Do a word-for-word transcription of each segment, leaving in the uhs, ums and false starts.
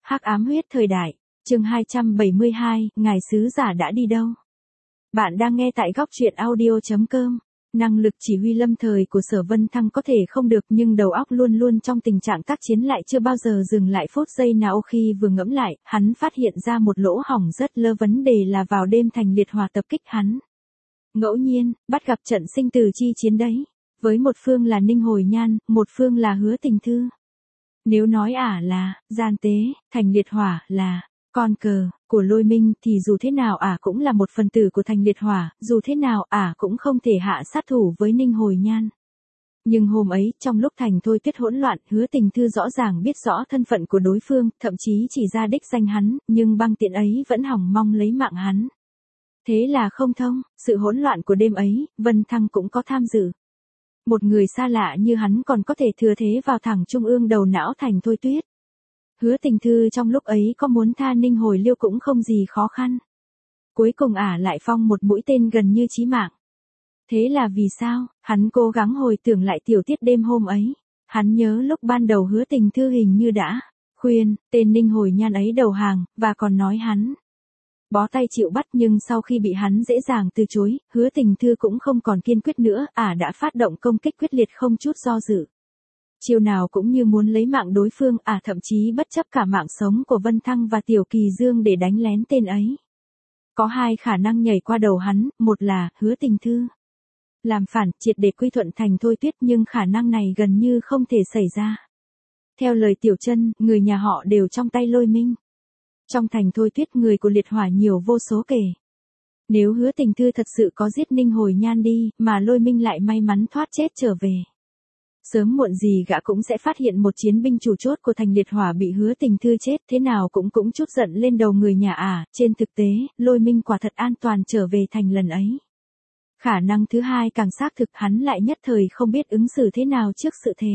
Hắc ám huyết thời đại, chương hai trăm bảy mươi hai, ngài sứ giả đã đi đâu? Bạn đang nghe tại góc truyện audio chấm com. Năng lực chỉ huy lâm thời của Sở Vân Thăng có thể không được, nhưng đầu óc luôn luôn trong tình trạng tác chiến lại chưa bao giờ dừng lại phút giây nào. Khi vừa ngẫm lại, hắn phát hiện ra một lỗ hổng rất lớn, vấn đề là vào đêm thành liệt hỏa tập kích hắn. Ngẫu nhiên, bắt gặp trận sinh tử chi chiến đấy. Với một phương là Ninh Hồi Nhan, một phương là Hứa Tình Thư. Nếu nói ả là gian tế, thành liệt hỏa là con cờ của Lôi Minh, thì dù thế nào ả cũng là một phần tử của thành liệt hỏa, dù thế nào ả cũng không thể hạ sát thủ với Ninh Hồi Nhan. Nhưng hôm ấy, trong lúc thành thôi tuyết hỗn loạn, Hứa Tình Thư rõ ràng biết rõ thân phận của đối phương, thậm chí chỉ ra đích danh hắn, nhưng băng tiện ấy vẫn hỏng mong lấy mạng hắn. Thế là không thông, sự hỗn loạn của đêm ấy, Vân Thăng cũng có tham dự. Một người xa lạ như hắn còn có thể thừa thế vào thẳng trung ương đầu não thành thôi tuyết. Hứa Tình Thư trong lúc ấy có muốn tha Ninh Hồi Liêu cũng không gì khó khăn. Cuối cùng ả lại phong một mũi tên gần như chí mạng. Thế là vì sao? Hắn cố gắng hồi tưởng lại tiểu tiết đêm hôm ấy. Hắn nhớ lúc ban đầu Hứa Tình Thư hình như đã khuyên tên Ninh Hồi Nhan ấy đầu hàng, và còn nói hắn bó tay chịu bắt, nhưng sau khi bị hắn dễ dàng từ chối, Hứa Tình Thư cũng không còn kiên quyết nữa, ả đã phát động công kích quyết liệt không chút do dự. Chiều nào cũng như muốn lấy mạng đối phương, ả thậm chí bất chấp cả mạng sống của Vân Thăng và Tiểu Kỳ Dương để đánh lén tên ấy. Có hai khả năng nhảy qua đầu hắn, một là Hứa Tình Thư làm phản, triệt để quy thuận thành thôi tuyết, nhưng khả năng này gần như không thể xảy ra. Theo lời Tiểu Chân, người nhà họ đều trong tay Lôi Minh. Trong thành thôi tuyết người của liệt hỏa nhiều vô số kể. Nếu Hứa Tình Thư thật sự có giết Ninh Hồi Nhan đi, mà Lôi Minh lại may mắn thoát chết trở về, sớm muộn gì gã cũng sẽ phát hiện một chiến binh chủ chốt của thành liệt hỏa bị Hứa Tình Thư chết, thế nào cũng cũng chút giận lên đầu người nhà ả. Trên thực tế, Lôi Minh quả thật an toàn trở về thành lần ấy. Khả năng thứ hai càng xác thực, hắn lại nhất thời không biết ứng xử thế nào trước sự thề.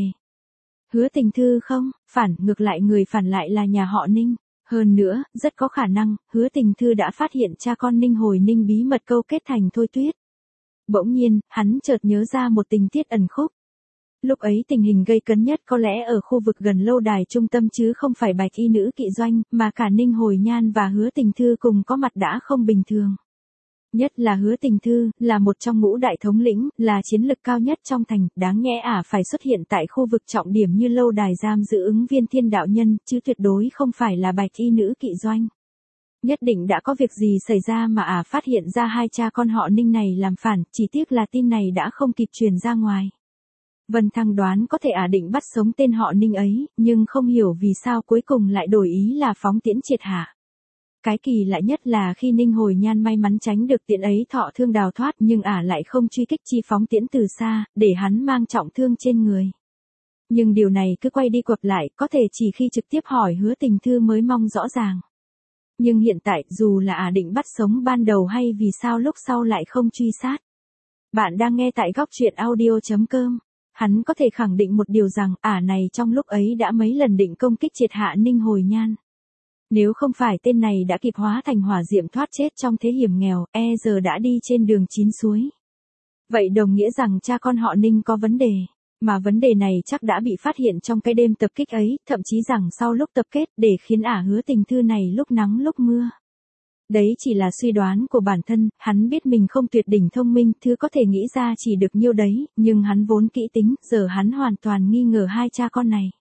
Hứa Tình Thư không, phản, ngược lại người phản lại là nhà họ Ninh. Hơn nữa, rất có khả năng, Hứa Tình Thư đã phát hiện cha con Ninh Hồi Ninh bí mật câu kết thành thôi tuyết. Bỗng nhiên, hắn chợt nhớ ra một tình tiết ẩn khúc. Lúc ấy tình hình gây cấn nhất có lẽ ở khu vực gần lâu đài trung tâm, chứ không phải Bạch Y nữ kỵ doanh, mà cả Ninh Hồi Nhan và Hứa Tình Thư cùng có mặt đã không bình thường. Nhất là Hứa Tình Thư, là một trong ngũ đại thống lĩnh, là chiến lực cao nhất trong thành, đáng nhẽ ả phải xuất hiện tại khu vực trọng điểm như lâu đài giam giữ ứng viên Thiên Đạo Nhân, chứ tuyệt đối không phải là Bạch Y nữ kỵ doanh. Nhất định đã có việc gì xảy ra mà ả phát hiện ra hai cha con họ Ninh này làm phản, chỉ tiếc là tin này đã không kịp truyền ra ngoài. Vân Thăng đoán có thể ả định bắt sống tên họ Ninh ấy, nhưng không hiểu vì sao cuối cùng lại đổi ý là phóng tiễn triệt hạ. Cái kỳ lạ nhất là khi Ninh Hồi Nhan may mắn tránh được tiễn ấy thọ thương đào thoát, nhưng ả lại không truy kích chi phóng tiễn từ xa, để hắn mang trọng thương trên người. Nhưng điều này cứ quay đi quặp lại, có thể chỉ khi trực tiếp hỏi Hứa Tình Thư mới mong rõ ràng. Nhưng hiện tại, dù là ả định bắt sống ban đầu hay vì sao lúc sau lại không truy sát. Bạn đang nghe tại góc truyện audio chấm com. Hắn có thể khẳng định một điều rằng, ả này trong lúc ấy đã mấy lần định công kích triệt hạ Ninh Hồi Nhan. Nếu không phải tên này đã kịp hóa thành hỏa diệm thoát chết trong thế hiểm nghèo, e giờ đã đi trên đường chín suối. Vậy đồng nghĩa rằng cha con họ Ninh có vấn đề, mà vấn đề này chắc đã bị phát hiện trong cái đêm tập kích ấy, thậm chí rằng sau lúc tập kết, để khiến ả Hứa Tình Thư này lúc nắng lúc mưa. Đấy chỉ là suy đoán của bản thân, hắn biết mình không tuyệt đỉnh thông minh, thứ có thể nghĩ ra chỉ được nhiêu đấy, nhưng hắn vốn kỹ tính, giờ hắn hoàn toàn nghi ngờ hai cha con này.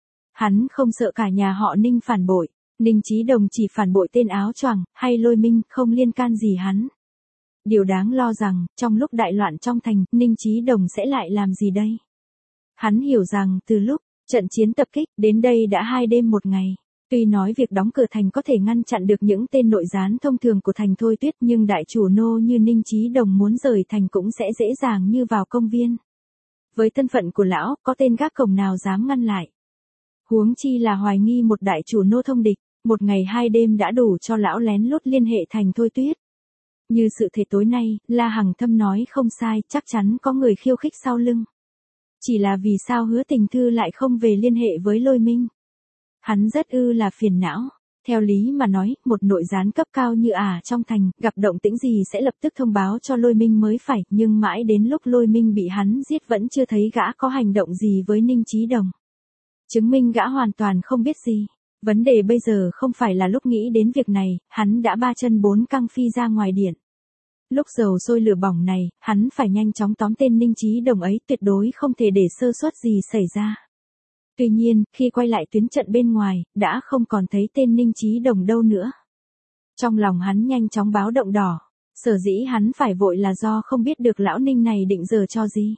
Hắn không sợ cả nhà họ Ninh phản bội. Ninh Chí Đồng chỉ phản bội tên áo choàng, hay Lôi Minh, không liên can gì hắn. Điều đáng lo rằng, trong lúc đại loạn trong thành, Ninh Chí Đồng sẽ lại làm gì đây? Hắn hiểu rằng, từ lúc trận chiến tập kích, đến đây đã hai đêm một ngày. Tuy nói việc đóng cửa thành có thể ngăn chặn được những tên nội gián thông thường của thành thôi tuyết, nhưng đại chủ nô như Ninh Chí Đồng muốn rời thành cũng sẽ dễ dàng như vào công viên. Với thân phận của lão, có tên gác cổng nào dám ngăn lại? Huống chi là hoài nghi một đại chủ nô thông địch. Một ngày hai đêm đã đủ cho lão lén lút liên hệ thành thôi tuyết. Như sự thể tối nay, La Hằng Thâm nói không sai, chắc chắn có người khiêu khích sau lưng. Chỉ là vì sao Hứa Tình Thư lại không về liên hệ với Lôi Minh? Hắn rất ư là phiền não. Theo lý mà nói, một nội gián cấp cao như ả trong thành, gặp động tĩnh gì sẽ lập tức thông báo cho Lôi Minh mới phải, nhưng mãi đến lúc Lôi Minh bị hắn giết vẫn chưa thấy gã có hành động gì với Ninh Chí Đồng. Chứng minh gã hoàn toàn không biết gì. Vấn đề bây giờ không phải là lúc nghĩ đến việc này, hắn đã ba chân bốn cẳng phi ra ngoài điện. Lúc dầu sôi lửa bỏng này, hắn phải nhanh chóng tóm tên Ninh Chí Đồng ấy, tuyệt đối không thể để sơ suất gì xảy ra. Tuy nhiên, khi quay lại tuyến trận bên ngoài, đã không còn thấy tên Ninh Chí Đồng đâu nữa. Trong lòng hắn nhanh chóng báo động đỏ, sở dĩ hắn phải vội là do không biết được lão Ninh này định giở cho gì.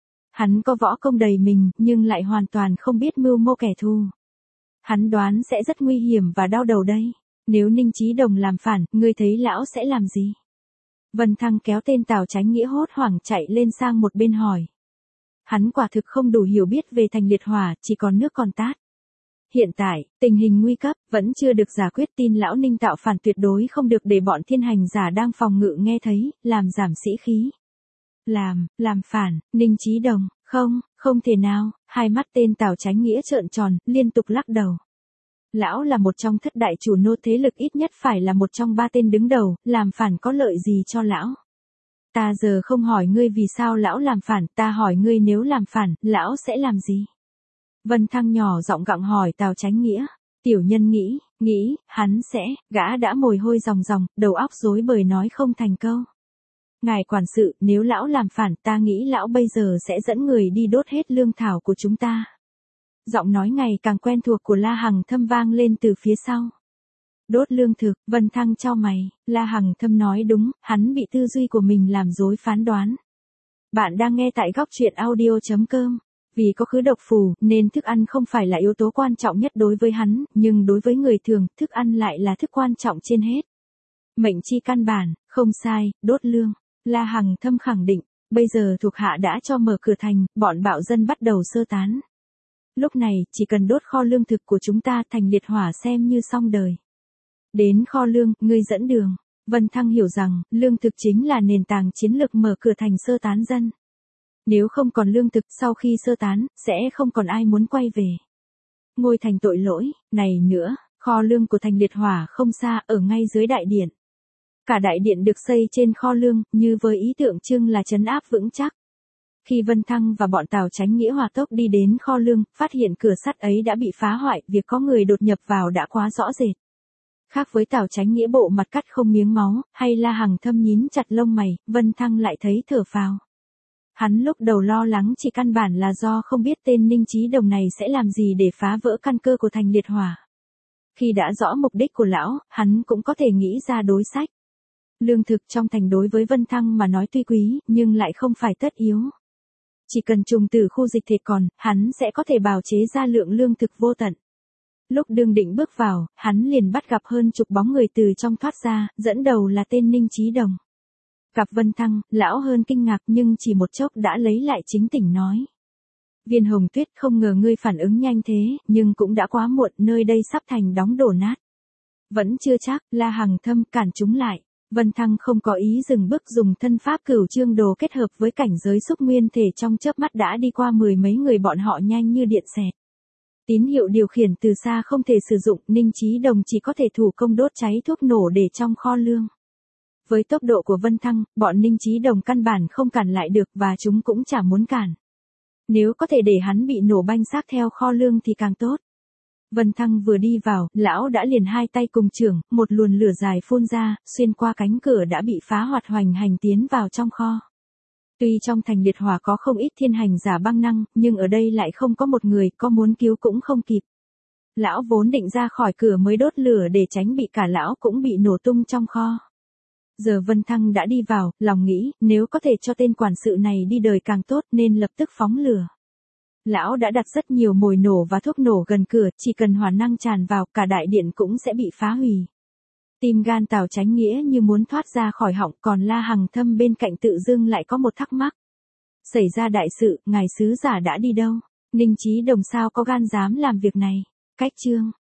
Hắn có võ công đầy mình, nhưng lại hoàn toàn không biết mưu mô kẻ thù. Hắn đoán sẽ rất nguy hiểm và đau đầu đây. Nếu Ninh Chí Đồng làm phản, ngươi thấy lão sẽ làm gì? Vân Thăng kéo tên Tào Chánh Nghĩa hốt hoảng chạy lên sang một bên hỏi. Hắn quả thực không đủ hiểu biết về thành liệt hỏa, chỉ còn nước còn tát. Hiện tại, tình hình nguy cấp, vẫn chưa được giải quyết, tin lão Ninh tạo phản tuyệt đối không được để bọn thiên hành giả đang phòng ngự nghe thấy, làm giảm sĩ khí. Làm, làm phản, Ninh Chí Đồng, không, không thể nào, hai mắt tên Tào Chánh Nghĩa trợn tròn, liên tục lắc đầu. Lão là một trong thất đại chủ nô thế lực, ít nhất phải là một trong ba tên đứng đầu, làm phản có lợi gì cho lão? Ta giờ không hỏi ngươi vì sao lão làm phản, ta hỏi ngươi nếu làm phản, lão sẽ làm gì? Vân Thăng nhỏ giọng gặng hỏi Tào Chánh Nghĩa. Tiểu nhân nghĩ, nghĩ, hắn sẽ, gã đã mồ hôi ròng ròng, đầu óc rối bời nói không thành câu. Ngài quản sự, nếu lão làm phản, ta nghĩ lão bây giờ sẽ dẫn người đi đốt hết lương thảo của chúng ta. Giọng nói ngày càng quen thuộc của La Hằng Thâm vang lên từ phía sau. Đốt lương thực, Vân Thăng chau mày, La Hằng Thâm nói đúng, hắn bị tư duy của mình làm dối phán đoán. Bạn đang nghe tại góc truyện audio chấm com. Vì có khứ độc phù, nên thức ăn không phải là yếu tố quan trọng nhất đối với hắn, nhưng đối với người thường, thức ăn lại là thức quan trọng trên hết. Mệnh chi căn bản, không sai, đốt lương. La Hằng Thâm khẳng định, bây giờ thuộc hạ đã cho mở cửa thành, bọn bạo dân bắt đầu sơ tán. Lúc này, chỉ cần đốt kho lương thực của chúng ta, thành liệt hỏa xem như xong đời. Đến kho lương, ngươi dẫn đường. Vân Thăng hiểu rằng, lương thực chính là nền tảng chiến lược mở cửa thành sơ tán dân. Nếu không còn lương thực, sau khi sơ tán, sẽ không còn ai muốn quay về. Ngôi thành tội lỗi, này nữa, kho lương của thành liệt hỏa không xa, ở ngay dưới đại điện. Cả đại điện được xây trên kho lương, như với ý tượng trưng là trấn áp vững chắc. Khi Vân Thăng và bọn Tào Chánh Nghĩa hòa tốc đi đến kho lương, phát hiện cửa sắt ấy đã bị phá hoại, việc có người đột nhập vào đã quá rõ rệt. Khác với Tào Chánh Nghĩa bộ mặt cắt không miếng máu, hay La Hằng Thâm nhín chặt lông mày, Vân Thăng lại thấy thở phào. Hắn lúc đầu lo lắng chỉ căn bản là do không biết tên Ninh Chí Đồng này sẽ làm gì để phá vỡ căn cơ của thành liệt hỏa. Khi đã rõ mục đích của lão, hắn cũng có thể nghĩ ra đối sách. Lương thực trong thành đối với Vân Thăng mà nói tuy quý, nhưng lại không phải tất yếu. Chỉ cần trùng tử khu dịch thịt còn, hắn sẽ có thể bào chế ra lượng lương thực vô tận. Lúc đương định bước vào, hắn liền bắt gặp hơn chục bóng người từ trong thoát ra, dẫn đầu là tên Ninh Chí Đồng. Gặp Vân Thăng, lão hơn kinh ngạc nhưng chỉ một chốc đã lấy lại chính tỉnh nói. Viên Hồng Tuyết, không ngờ ngươi phản ứng nhanh thế, nhưng cũng đã quá muộn, nơi đây sắp thành đóng đổ nát. Vẫn chưa chắc, La Hằng Thâm cản chúng lại. Vân Thăng không có ý dừng bước, dùng thân pháp cửu chương đồ kết hợp với cảnh giới xúc nguyên thể, trong chớp mắt đã đi qua mười mấy người bọn họ nhanh như điện xẹt. Tín hiệu điều khiển từ xa không thể sử dụng, Ninh Chí Đồng chỉ có thể thủ công đốt cháy thuốc nổ để trong kho lương. Với tốc độ của Vân Thăng, bọn Ninh Chí Đồng căn bản không cản lại được và chúng cũng chả muốn cản. Nếu có thể để hắn bị nổ banh xác theo kho lương thì càng tốt. Vân Thăng vừa đi vào, lão đã liền hai tay cùng chưởng, một luồn lửa dài phun ra, xuyên qua cánh cửa đã bị phá hoạt hoành hành tiến vào trong kho. Tuy trong thành liệt hỏa có không ít thiên hành giả băng năng, nhưng ở đây lại không có một người, có muốn cứu cũng không kịp. Lão vốn định ra khỏi cửa mới đốt lửa để tránh bị cả lão cũng bị nổ tung trong kho. Giờ Vân Thăng đã đi vào, lòng nghĩ, nếu có thể cho tên quản sự này đi đời càng tốt nên lập tức phóng lửa. Lão đã đặt rất nhiều mồi nổ và thuốc nổ gần cửa, chỉ cần hỏa năng tràn vào, cả đại điện cũng sẽ bị phá hủy. Tim gan Tào Chánh Nghĩa như muốn thoát ra khỏi họng, còn La Hằng Thâm bên cạnh tự dưng lại có một thắc mắc. Xảy ra đại sự, ngài sứ giả đã đi đâu? Ninh Chí Đồng sao có gan dám làm việc này? Cách chương.